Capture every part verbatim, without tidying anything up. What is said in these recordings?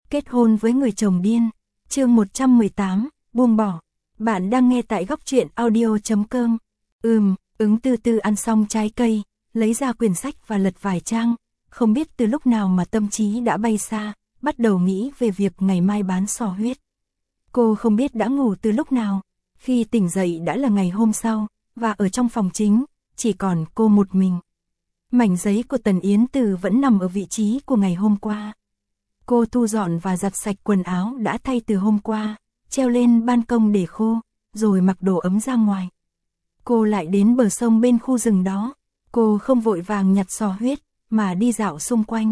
Kết hôn với người chồng điên. Chương một trăm mười tám, buông bỏ. Bạn đang nghe tại góc truyện audio chấm com. Ừm, Ứng Tư Tư ăn xong trái cây, lấy ra quyển sách và lật vài trang, không biết từ lúc nào mà tâm trí đã bay xa, bắt đầu nghĩ về việc ngày mai bán sò huyết. Cô không biết đã ngủ từ lúc nào, khi tỉnh dậy đã là ngày hôm sau, và ở trong phòng chính, chỉ còn cô một mình. Mảnh giấy của Tần Yến Từ vẫn nằm ở vị trí của ngày hôm qua. Cô thu dọn và giặt sạch quần áo đã thay từ hôm qua, treo lên ban công để khô, rồi mặc đồ ấm ra ngoài. Cô lại đến bờ sông bên khu rừng đó, cô không vội vàng nhặt sò huyết, mà đi dạo xung quanh.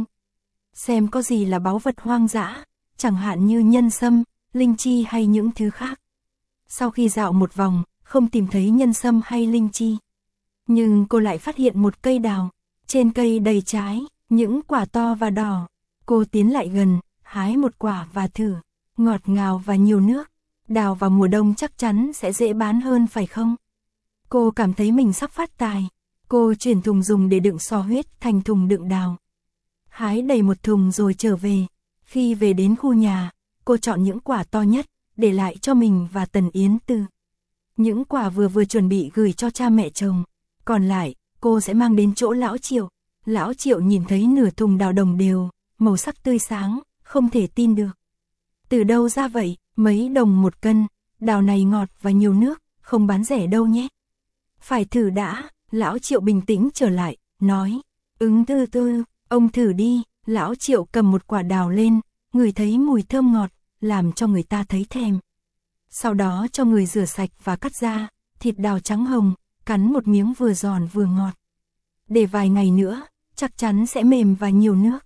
Xem có gì là báu vật hoang dã, chẳng hạn như nhân sâm, linh chi hay những thứ khác. Sau khi dạo một vòng, không tìm thấy nhân sâm hay linh chi. Nhưng cô lại phát hiện một cây đào, trên cây đầy trái, những quả to và đỏ. Cô tiến lại gần, hái một quả và thử, ngọt ngào và nhiều nước. Đào vào mùa đông chắc chắn sẽ dễ bán hơn phải không? Cô cảm thấy mình sắp phát tài. Cô chuyển thùng dùng để đựng sò huyết thành thùng đựng đào. Hái đầy một thùng rồi trở về. Khi về đến khu nhà, cô chọn những quả to nhất, để lại cho mình và Tần Yến Từ. Những quả vừa vừa chuẩn bị gửi cho cha mẹ chồng. Còn lại, cô sẽ mang đến chỗ Lão Triệu. Lão Triệu nhìn thấy nửa thùng đào đồng đều, màu sắc tươi sáng, không thể tin được. Từ đâu ra vậy, mấy đồng một cân, đào này ngọt và nhiều nước, không bán rẻ đâu nhé. Phải thử đã, Lão Triệu bình tĩnh trở lại, nói, Ứng Tư Tư, ông thử đi. Lão Triệu cầm một quả đào lên, ngửi thấy mùi thơm ngọt, làm cho người ta thấy thèm. Sau đó cho người rửa sạch và cắt ra, thịt đào trắng hồng, cắn một miếng vừa giòn vừa ngọt. Để vài ngày nữa, chắc chắn sẽ mềm và nhiều nước.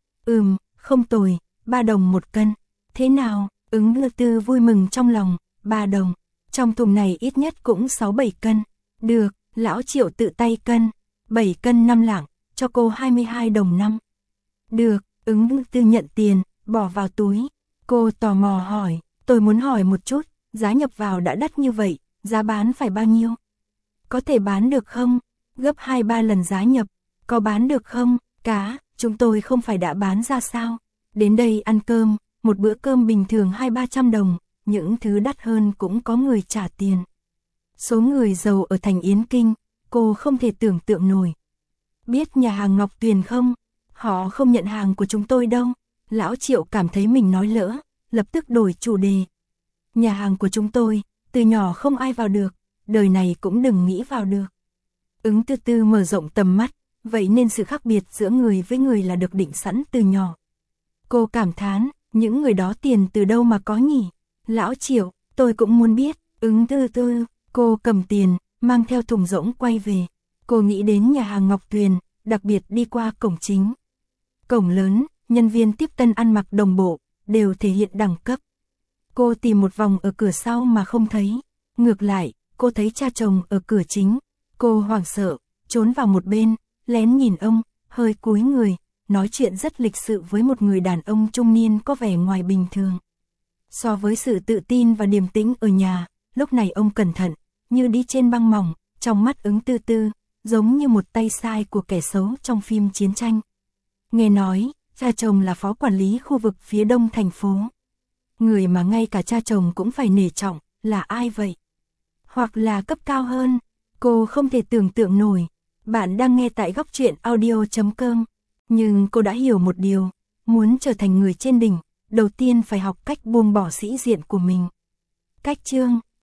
Ừm, không tồi, ba đồng một cân. Thế nào? Ứng Tư Tư vui mừng trong lòng, ba đồng. Trong thùng này ít nhất cũng sáu bảy cân. Được, Lão Triệu tự tay cân, bảy cân năm lạng, cho cô hai mươi hai đồng năm. Được, Ứng Tư Tư nhận tiền, bỏ vào túi. Cô tò mò hỏi, tôi muốn hỏi một chút, giá nhập vào đã đắt như vậy, giá bán phải bao nhiêu? Có thể bán được không? Gấp hai ba lần giá nhập, có bán được không? Cá, chúng tôi không phải đã bán ra sao? Đến đây ăn cơm, một bữa cơm bình thường hai ba trăm đồng, những thứ đắt hơn cũng có người trả tiền. Số người giàu ở thành Yến Kinh, cô không thể tưởng tượng nổi. Biết nhà hàng Ngọc Tuyền không? Họ không nhận hàng của chúng tôi đâu. Lão Triệu cảm thấy mình nói lỡ, lập tức đổi chủ đề. Nhà hàng của chúng tôi, từ nhỏ không ai vào được, đời này cũng đừng nghĩ vào được. Ứng Tư Tư mở rộng tầm mắt, vậy nên sự khác biệt giữa người với người là được định sẵn từ nhỏ. Cô cảm thán, những người đó tiền từ đâu mà có nhỉ? Lão Triệu, tôi cũng muốn biết. Ứng Tư Tư, cô cầm tiền, mang theo thùng rỗng quay về. Cô nghĩ đến nhà hàng Ngọc Tuyền, đặc biệt đi qua cổng chính. Cổng lớn, nhân viên tiếp tân ăn mặc đồng bộ, đều thể hiện đẳng cấp. Cô tìm một vòng ở cửa sau mà không thấy. Ngược lại, cô thấy cha chồng ở cửa chính. Cô hoảng sợ, trốn vào một bên, lén nhìn ông, hơi cúi người, nói chuyện rất lịch sự với một người đàn ông trung niên có vẻ ngoài bình thường. So với sự tự tin và điềm tĩnh ở nhà, lúc này ông cẩn thận, như đi trên băng mỏng, trong mắt Ứng Tư Tư, giống như một tay sai của kẻ xấu trong phim chiến tranh. Nghe nói, cha chồng là phó quản lý khu vực phía đông thành phố. Người mà ngay cả cha chồng cũng phải nể trọng, là ai vậy? Hoặc là cấp cao hơn, cô không thể tưởng tượng nổi. Bạn đang nghe tại góc truyện audio chấm com. Nhưng cô đã hiểu một điều, muốn trở thành người trên đỉnh, đầu tiên phải học cách buông bỏ sĩ diện của mình. Cách chương